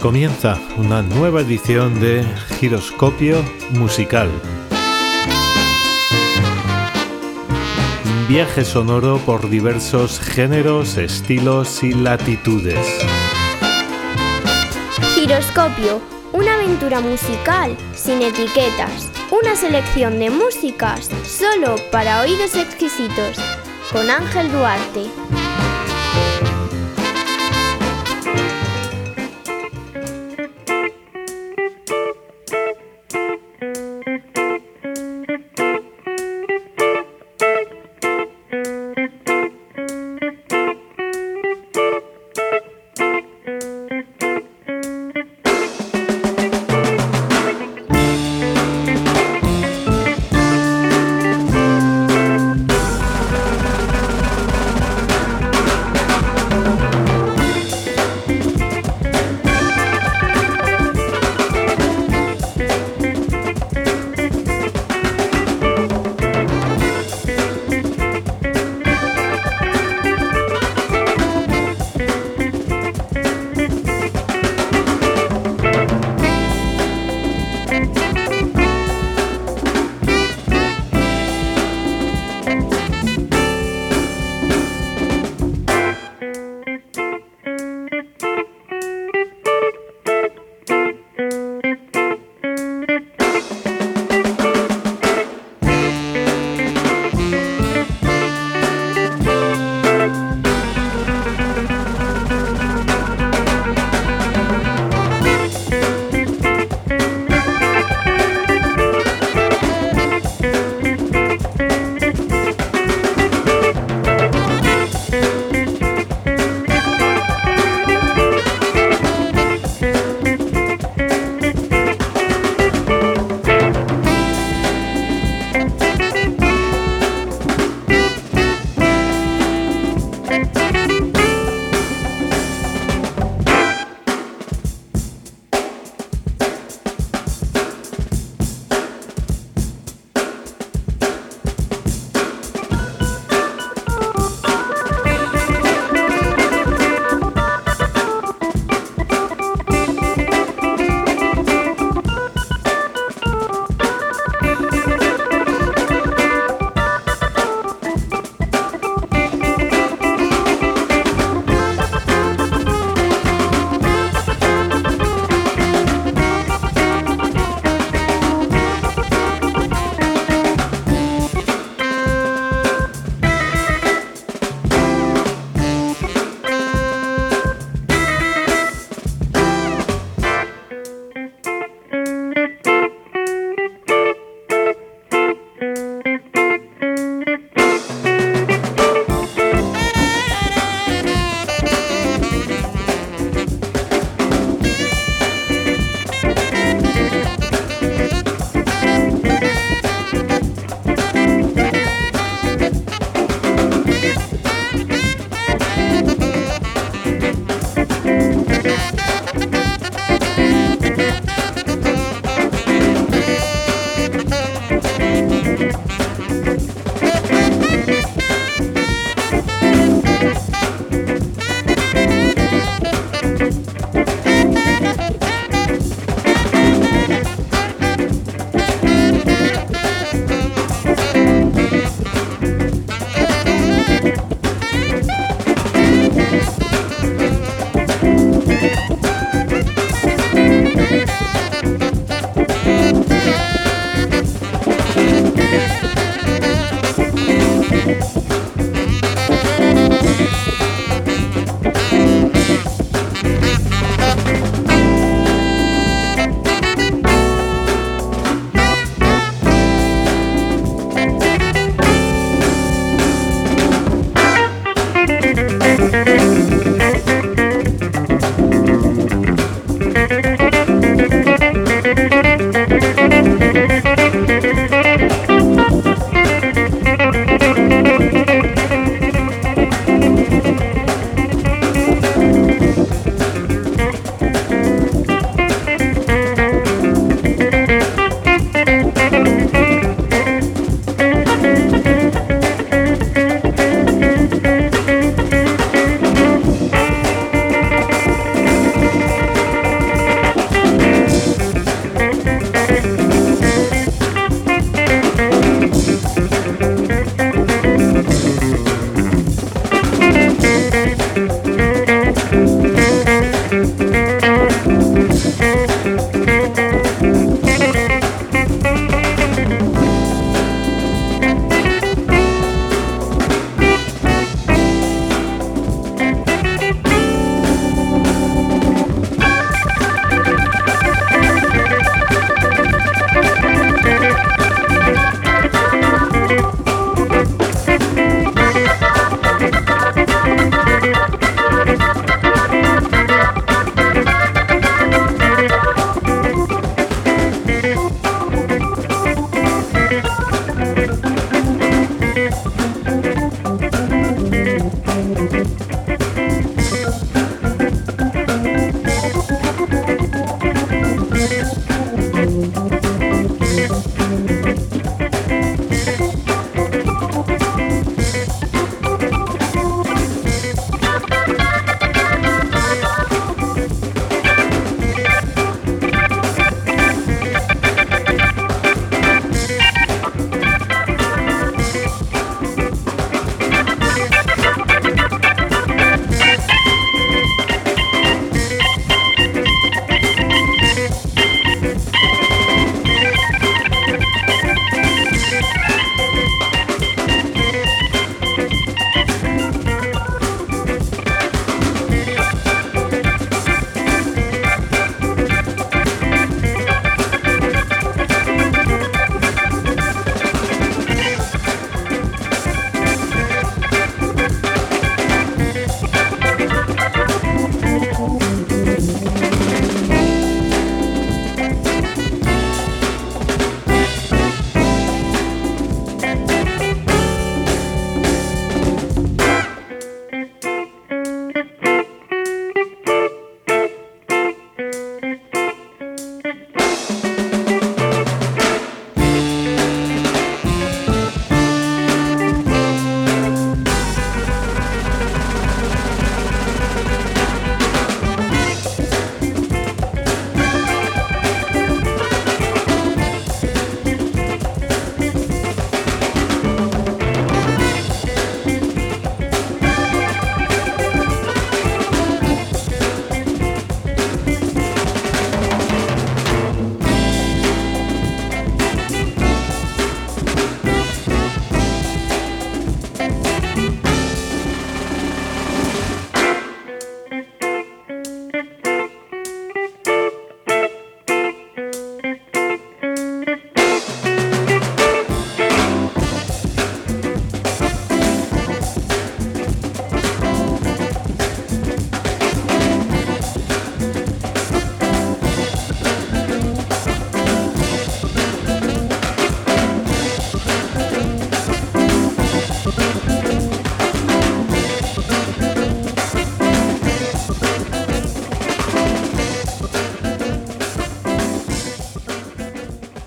Comienza una nueva edición de Giroscopio Musical. Viaje sonoro por diversos géneros, estilos y latitudes. Giroscopio, una aventura musical sin etiquetas. Una selección de músicas solo para oídos exquisitos. Con Ángel Duarte.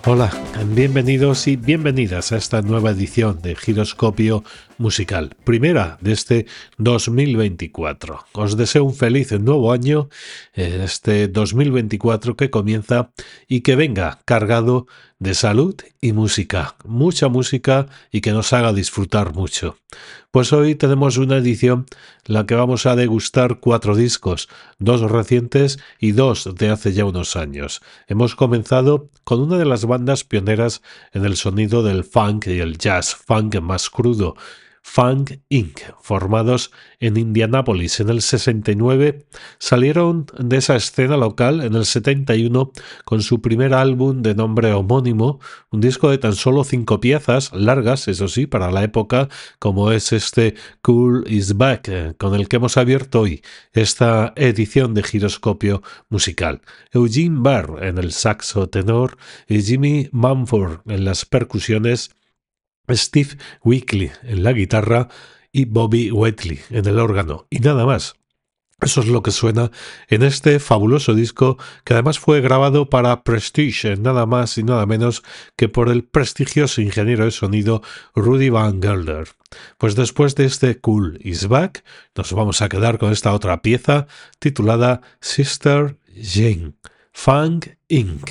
Hola, bienvenidos y bienvenidas a esta nueva edición de Giroscopio Musical, primera de este 2024. Os deseo un feliz nuevo año, este 2024 que comienza y que venga cargado de salud y música, mucha música y que nos haga disfrutar mucho. Pues hoy tenemos una edición en la que vamos a degustar 4 discos, 2 recientes y 2 de hace ya unos años. Hemos comenzado con una de las bandas pioneras en el sonido del funk y el jazz funk más crudo, Funk Inc., formados en Indianápolis en el 69, salieron de esa escena local en el 71 con su primer álbum de nombre homónimo, un disco de tan solo 5 piezas, largas, eso sí, para la época, como es este Cool is Back, con el que hemos abierto hoy esta edición de Giroscopio Musical. Eugene Barr en el saxo tenor y Jimmy Mumford en las percusiones, Steve Weekly en la guitarra y Bobby Wheatley en el órgano, y nada más. Eso es lo que suena en este fabuloso disco que además fue grabado para Prestige, nada más y nada menos que por el prestigioso ingeniero de sonido Rudy Van Gelder. Pues después de este Cool is Back nos vamos a quedar con esta otra pieza titulada Sister Jane, Funk Inc.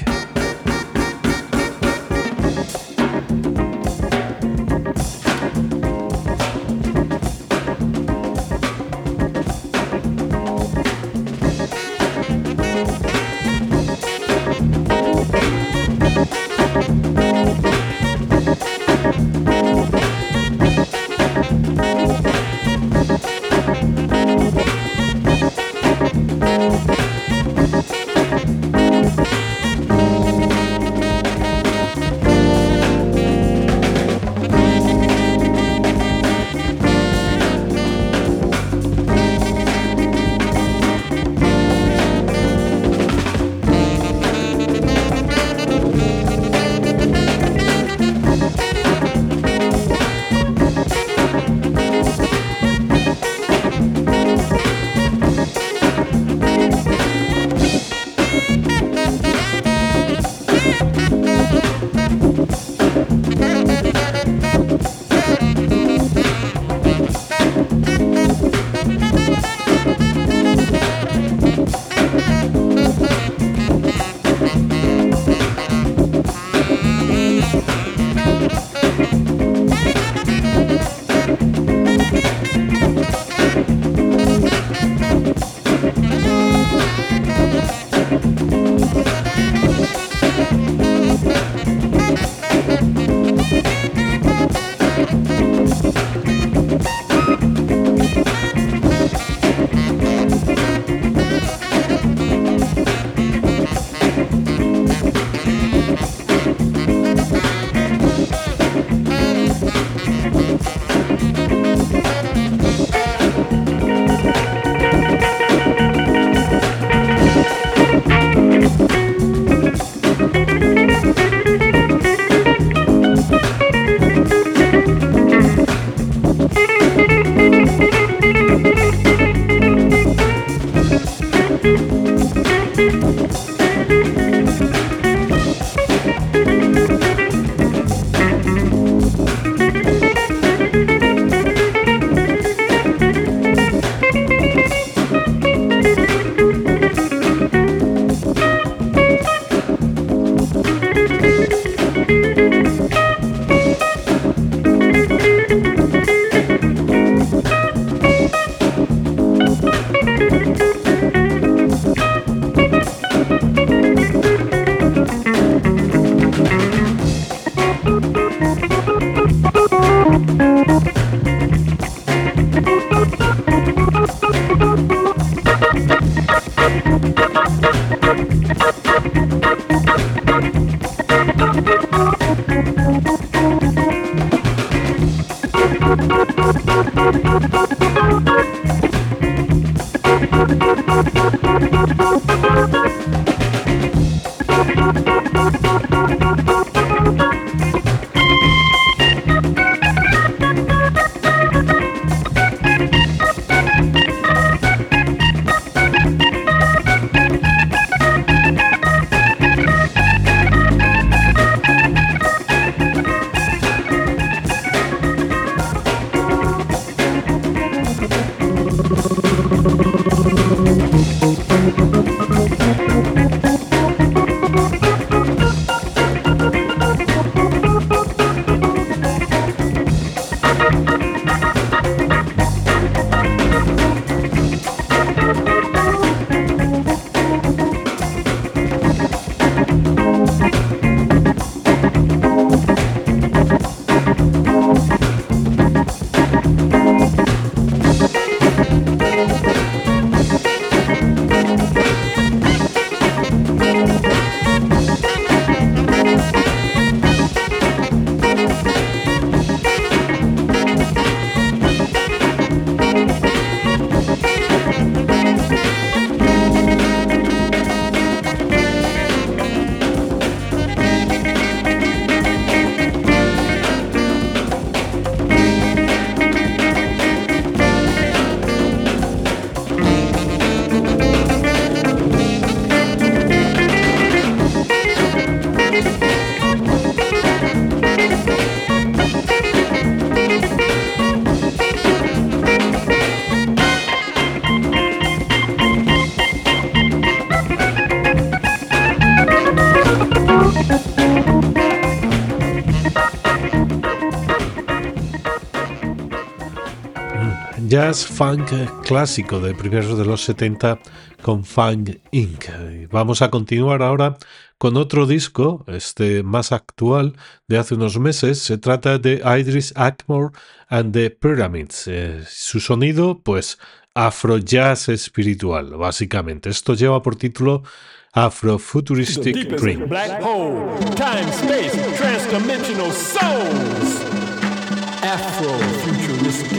Jazz funk clásico de primeros de los 70 con Funk Inc. Vamos a continuar ahora con otro disco, más actual, de hace unos meses. Se trata de Idris Akmor and the Pyramids. Su sonido, pues, afro-jazz espiritual, básicamente. Esto lleva por título Afrofuturistic Dream. Black hole, time, space, transdimensional souls. Afrofuturistic.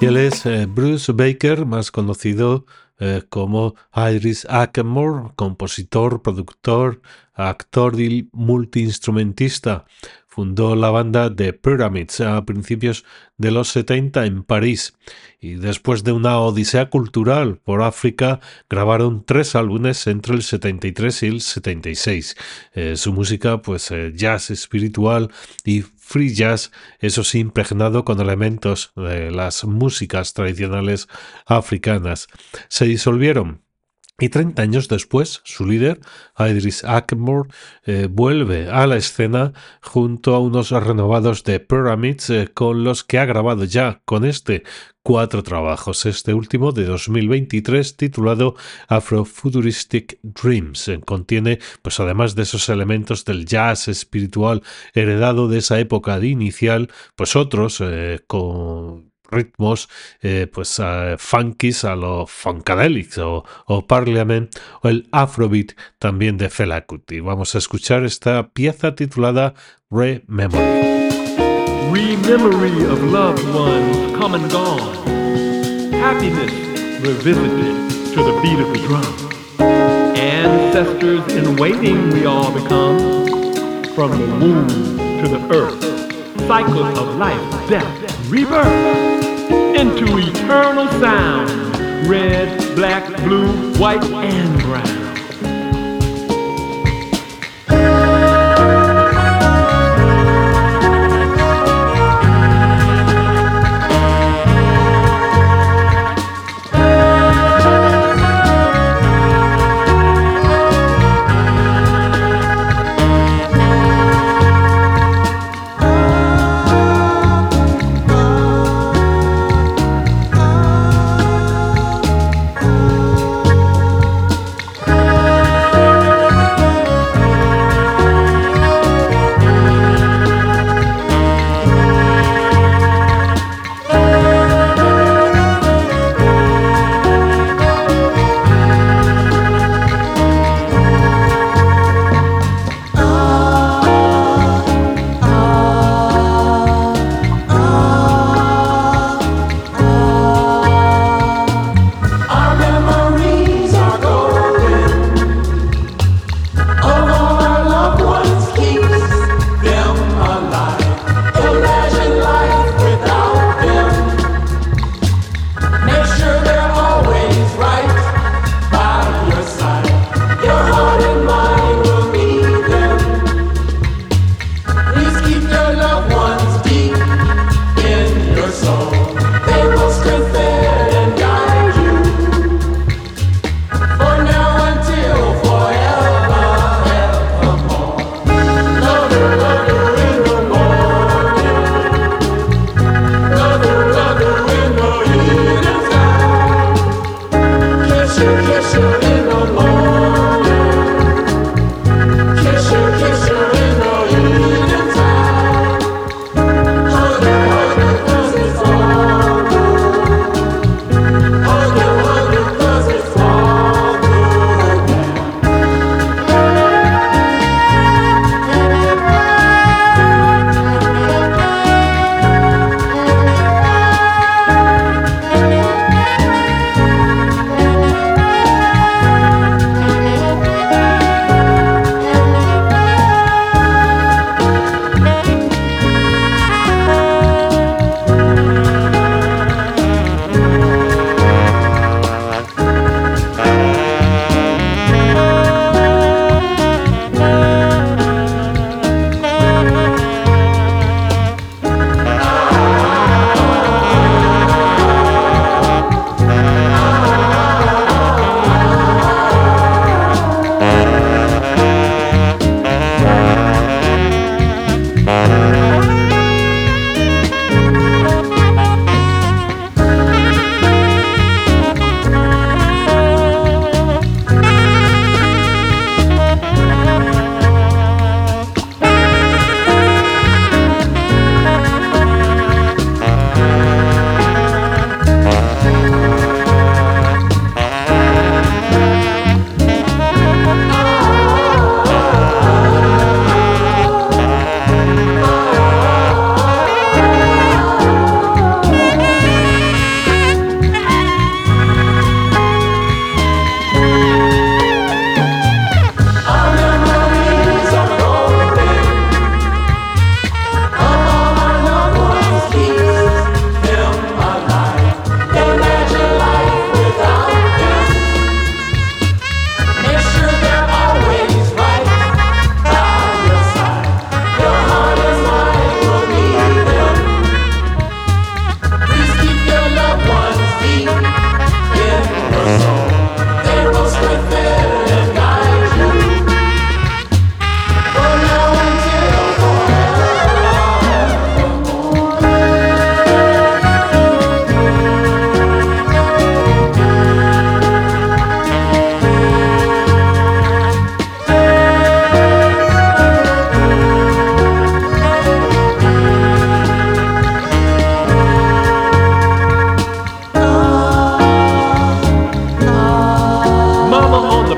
él es Bruce Baker, más conocido como Idris Ackenmore, compositor, productor, actor y multiinstrumentista. Fundó la banda The Pyramids a principios de los 70 en París y después de una odisea cultural por África grabaron 3 álbumes entre el 73 y el 76. Su música, pues jazz espiritual y free jazz, eso sí, impregnado con elementos de las músicas tradicionales africanas. Se disolvieron. Y 30 años después, su líder, Idris Ackenmore, vuelve a la escena junto a unos renovados de Pyramids con los que ha grabado ya con 4 trabajos. Este último de 2023 titulado Afrofuturistic Dreams. Contiene, pues además de esos elementos del jazz espiritual heredado de esa época de inicial, pues otros con ritmos funkies a los funkadelics o Parliament o el Afrobeat también de Fela Kuti. Vamos a escuchar esta pieza titulada Re-Memory. Re-memory of loved ones come and gone. Happiness revisited to the beat of the drum. Ancestors in waiting we all become. From the womb to the earth. Cycles of life, death, rebirth. Into eternal sound, red, black, blue, white, and brown.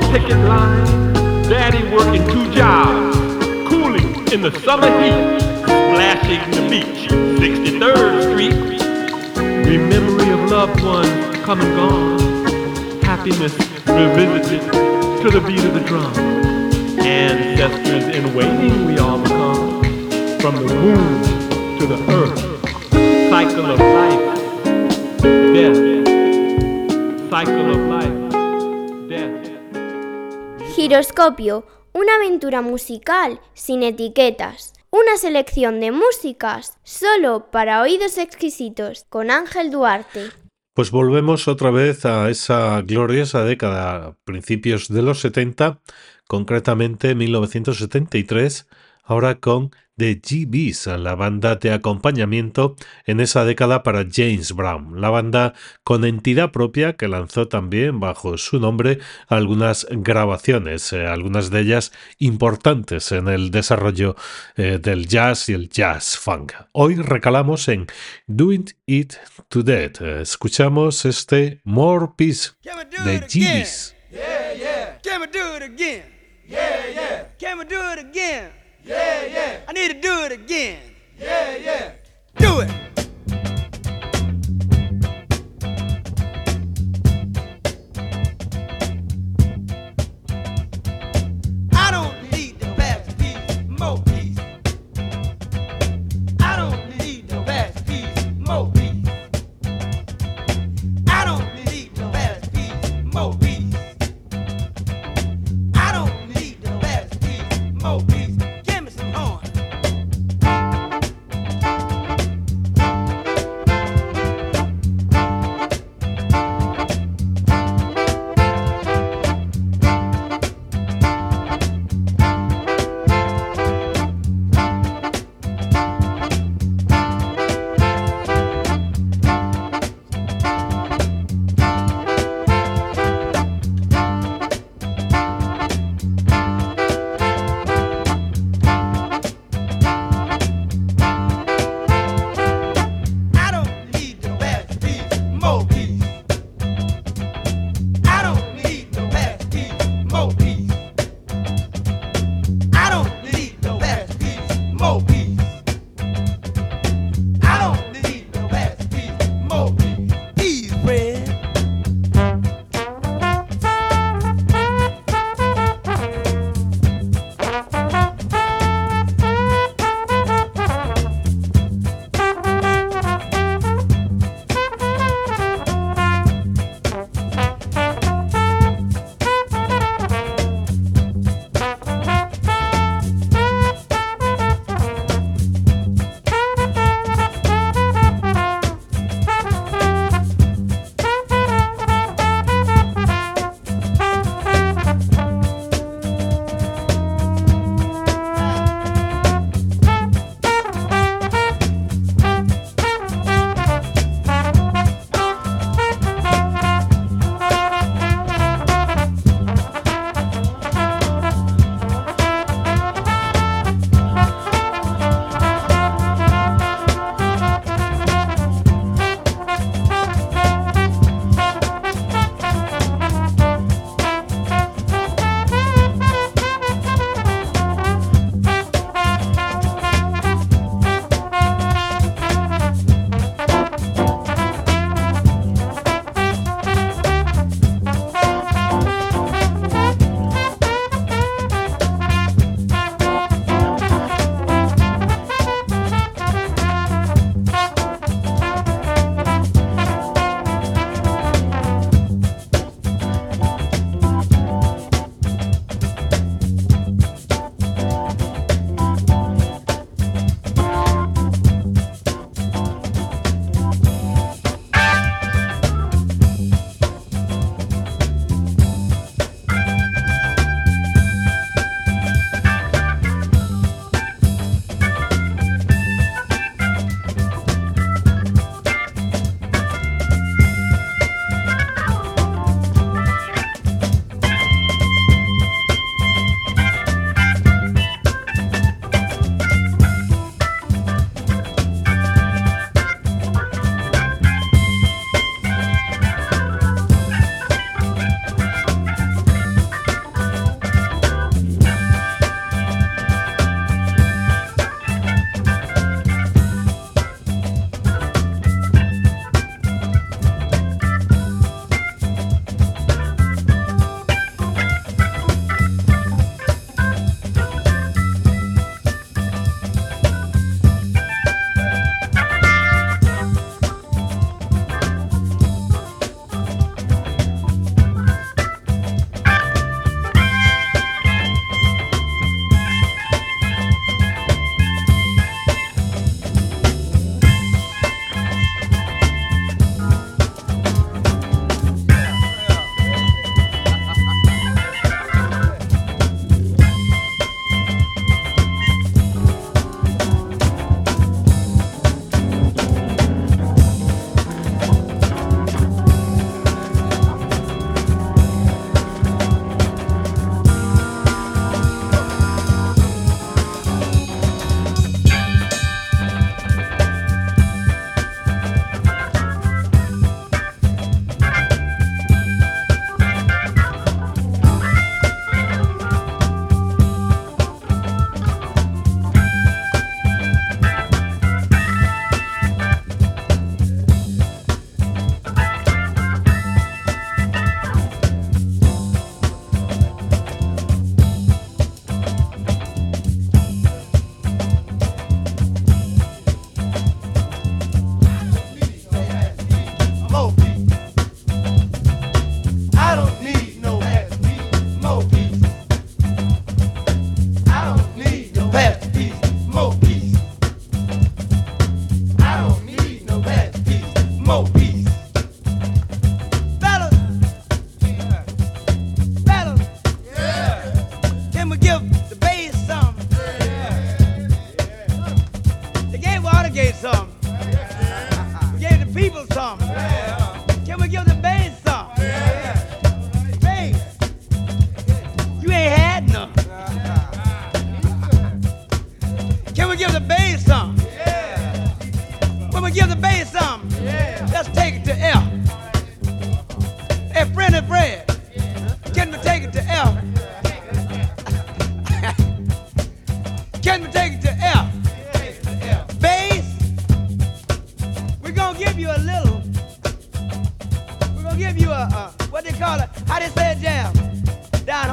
picket line, Daddy working 2 jobs, cooling in the summer heat, splashing the beach, 63rd Street. Memory of loved ones come and gone, happiness revisited to the beat of the drum. Ancestors in waiting we all become, from the womb to the earth, cycle of life, death, cycle of life, death. Giroscopio, una aventura musical sin etiquetas. Una selección de músicas solo para oídos exquisitos, con Ángel Duarte. Pues volvemos otra vez a esa gloriosa década, principios de los 70, concretamente 1973, ahora con The GBs, la banda de acompañamiento en esa década para James Brown, la banda con entidad propia que lanzó también bajo su nombre algunas grabaciones, algunas de ellas importantes en el desarrollo del jazz y el jazz funk. Hoy recalamos en Doing It to Death. Escuchamos este More Peace de GBs. Yeah, yeah. Can we do it again? Yeah, yeah. Can we do it again? Yeah, yeah. I need to do it again. Yeah, yeah. Do it. I don't need the fast piece, more piece. I don't need the fast piece, more piece. I don't need the fast piece, more piece. I don't need the fast piece, more piece. Give me some horn. I don't need the fast piece, more piece. I don't need the fast piece, more piece. I don't need the fast piece, more piece. I don't need the fast piece, more piece. Ease, Fred.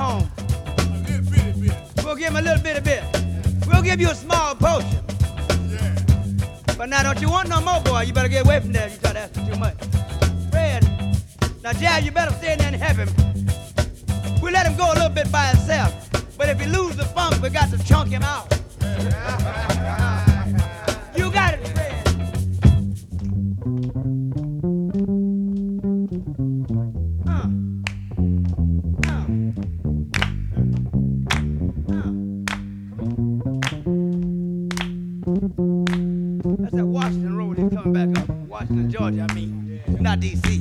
home. We'll give him a little bitty bit. We'll give you a small potion. But now don't you want no more, boy? You better get away from there if you try to ask for too much. Fred, now Jazz, you better stay in there and help him. We'll let him go a little bit by himself. But if he lose the funk, we got to chunk him out. You got it, Fred. That's that Washington Road. He's coming back up. Washington, Georgia, I mean. Not D.C.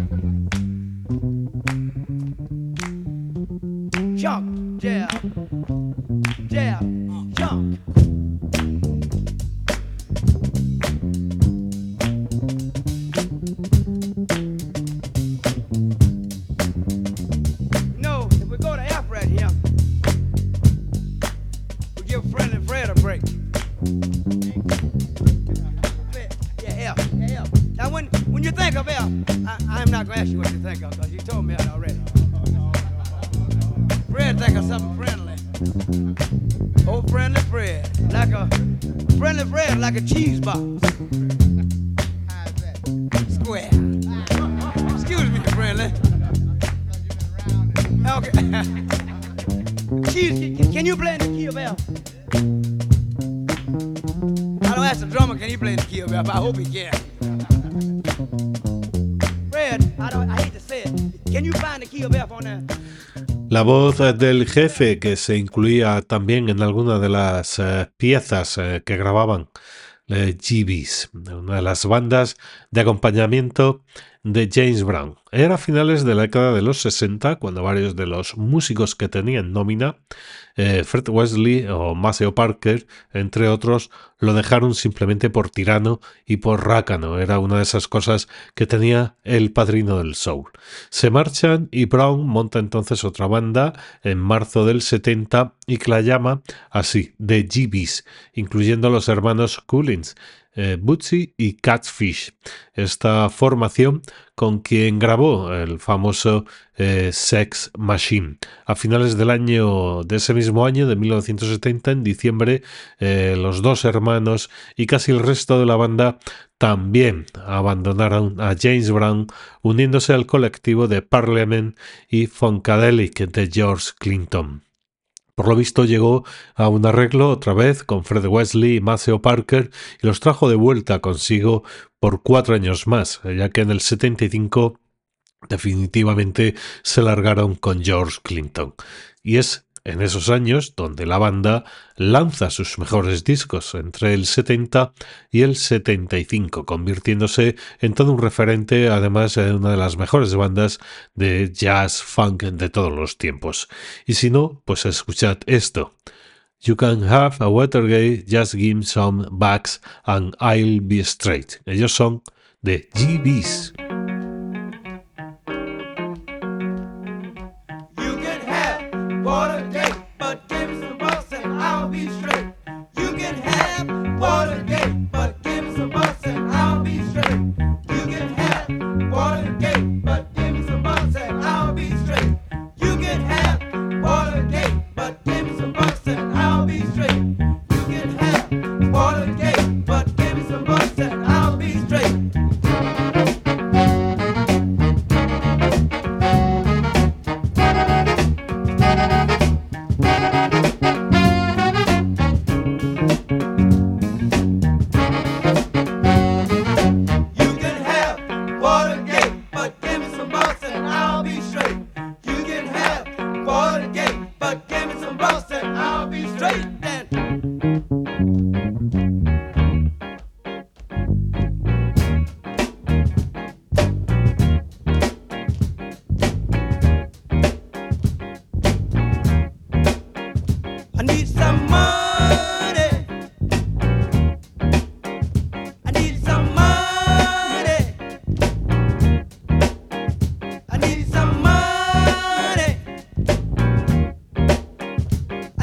Chunk, jab, jab, chunk. No, if we go to F right here, we give Friendly Fred a break. Yeah, F. Now when you think of F, I'm not gonna ask you what you think of, because you told me that already. Fred think of something friendly. Oh, Friendly Fred, like a cheese box. Square. Excuse me, Friendly. Okay. Cheese, can you play in the key of F? I don't ask the drummer, can he play in the key of F? I hope he can. Fred, I hate to say it. Can you find the key of F on there? La voz del jefe, que se incluía también en alguna de las piezas que grababan GBs, una de las bandas de acompañamiento de James Brown. Era a finales de la década de los 60 cuando varios de los músicos que tenían nómina, Fred Wesley o Maceo Parker, entre otros, lo dejaron simplemente por tirano y por rácano. Era una de esas cosas que tenía el padrino del soul. Se marchan y Brown monta entonces otra banda en marzo del 70 y que la llama así, The GBs, incluyendo a los hermanos Collins, Bootsy y Catfish. Esta formación con quien grabó el famoso Sex Machine. A finales de ese mismo año, de 1970, en diciembre, los dos hermanos y casi el resto de la banda también abandonaron a James Brown, uniéndose al colectivo de Parliament y Funkadelic de George Clinton. Por lo visto llegó a un arreglo otra vez con Fred Wesley y Maceo Parker y los trajo de vuelta consigo por 4 años más, ya que en el 75 definitivamente se largaron con George Clinton. Y es en esos años donde la banda lanza sus mejores discos, entre el 70 y el 75, convirtiéndose en todo un referente, además de una de las mejores bandas de jazz funk de todos los tiempos. Y si no, pues escuchad esto. You can have a Watergate, just give some backs and I'll be straight. Ellos son de GBs. Watergate, but give me some bus and I'll be straight. You can have Watergate, but give me some bus and I'll be straight. You can have Watergate, but give me some bus and I'll be straight. You can have Watergate, but give me some bus and I'll be straight. You can have Watergate, but give me some bus and I'll be straight. I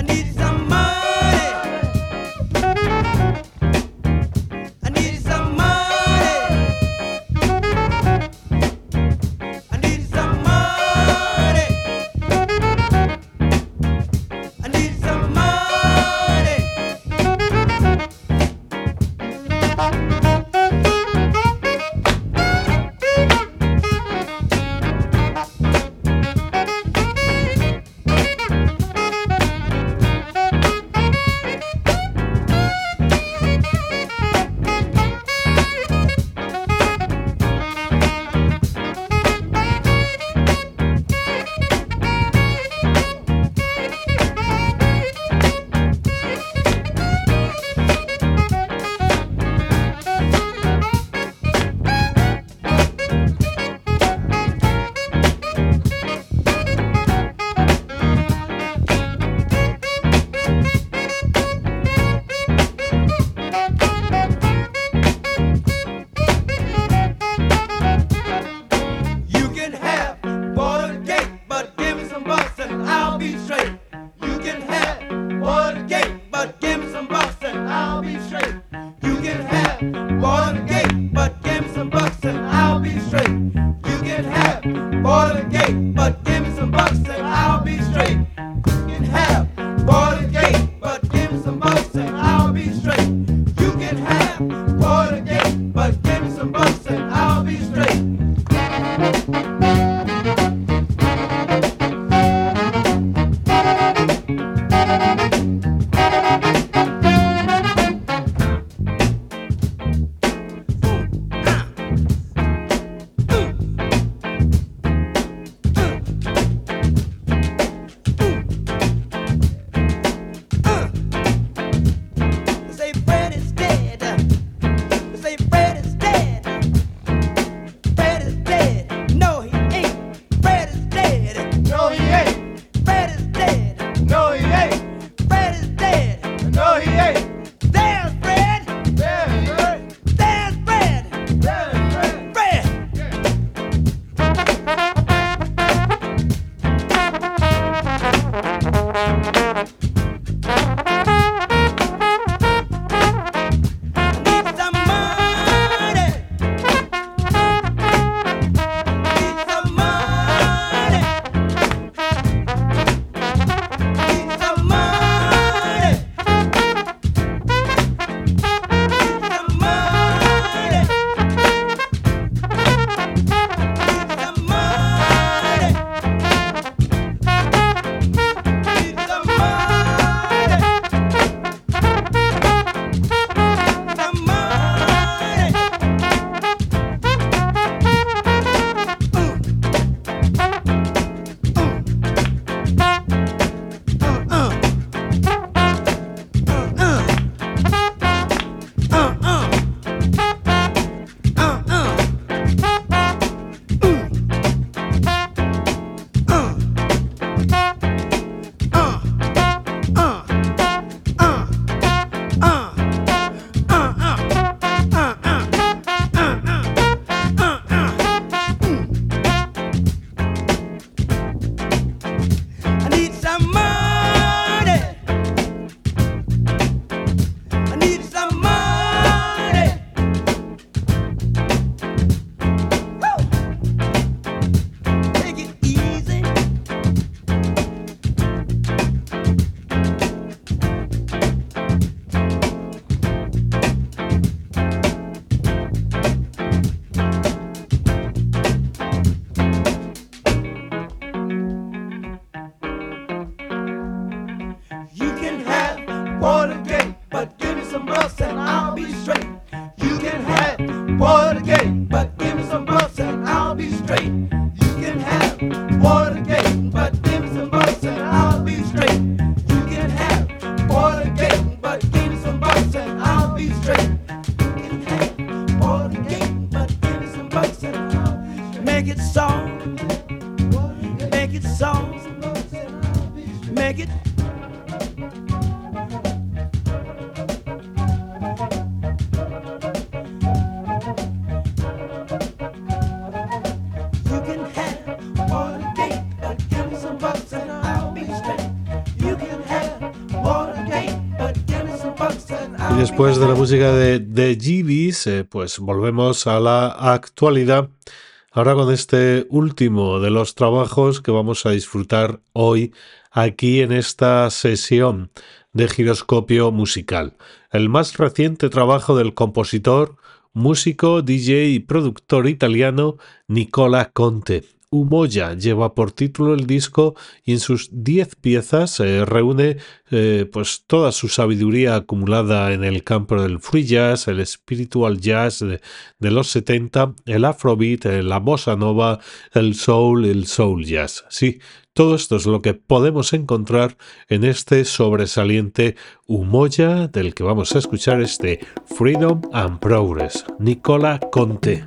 Después de la música de The GBs, pues volvemos a la actualidad. Ahora con este último de los trabajos que vamos a disfrutar hoy aquí en esta sesión de Giroscopio Musical. El más reciente trabajo del compositor, músico, DJ y productor italiano Nicola Conte. Umoja lleva por título el disco y en sus 10 piezas reúne pues toda su sabiduría acumulada en el campo del free jazz, el spiritual jazz de los 70, el afrobeat, la bossa nova, el soul jazz. Sí, todo esto es lo que podemos encontrar en este sobresaliente Umoja del que vamos a escuchar este Freedom and Progress, Nicola Conte.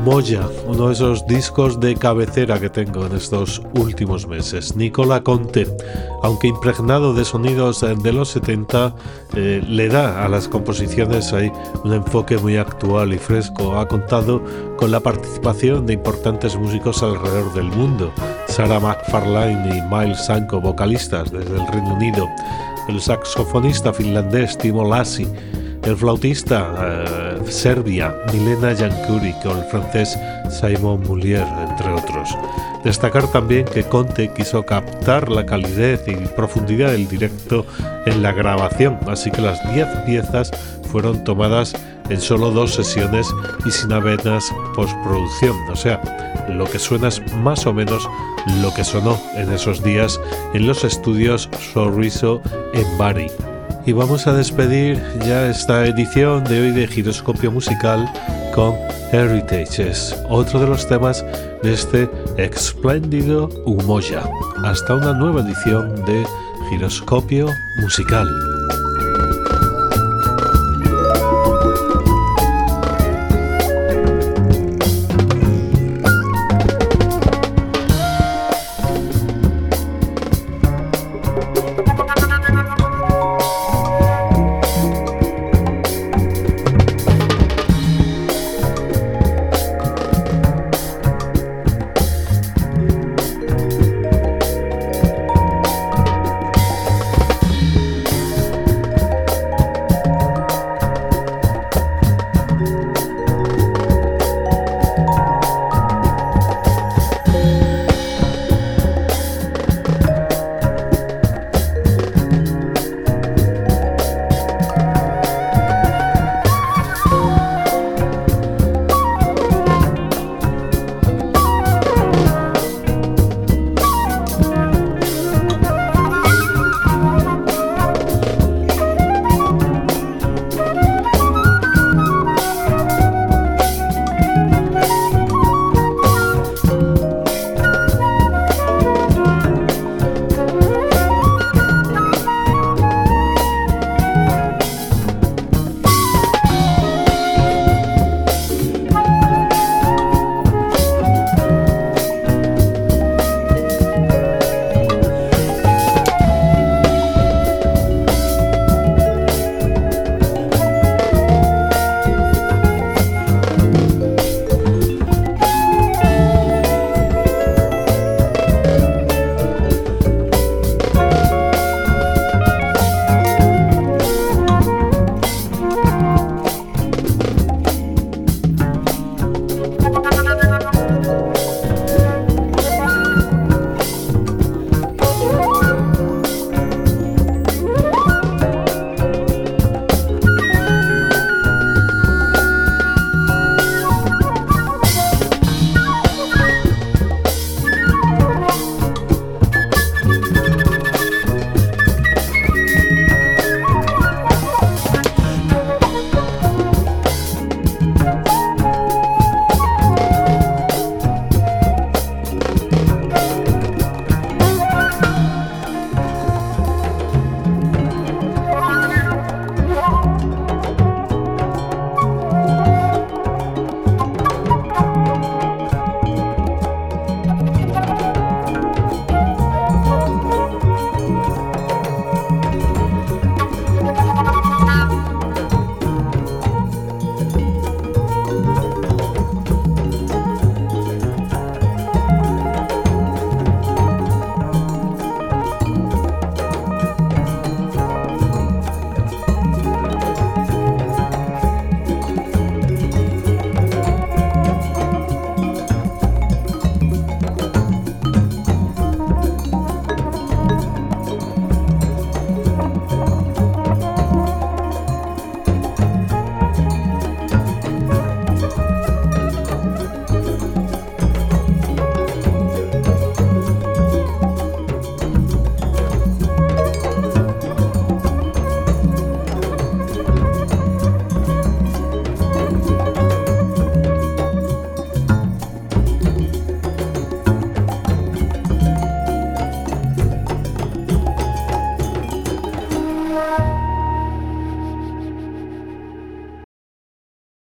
Umoja, uno de esos discos de cabecera que tengo en estos últimos meses. Nicola Conte, aunque impregnado de sonidos de los 70, le da a las composiciones ahí un enfoque muy actual y fresco. Ha contado con la participación de importantes músicos alrededor del mundo: Sarah McFarlane y Miles Sanko, vocalistas desde el Reino Unido, el saxofonista finlandés Timo Lassi, el flautista serbia Milena Jankurik o el francés Simon Moulier, entre otros. Destacar también que Conte quiso captar la calidez y profundidad del directo en la grabación, así que las 10 piezas fueron tomadas en solo 2 sesiones y sin apenas postproducción, o sea, lo que suena es más o menos lo que sonó en esos días en los estudios Sorriso en Bari. Y vamos a despedir ya esta edición de hoy de Giroscopio Musical con Heritages, otro de los temas de este espléndido Umoja. Hasta una nueva edición de Giroscopio Musical.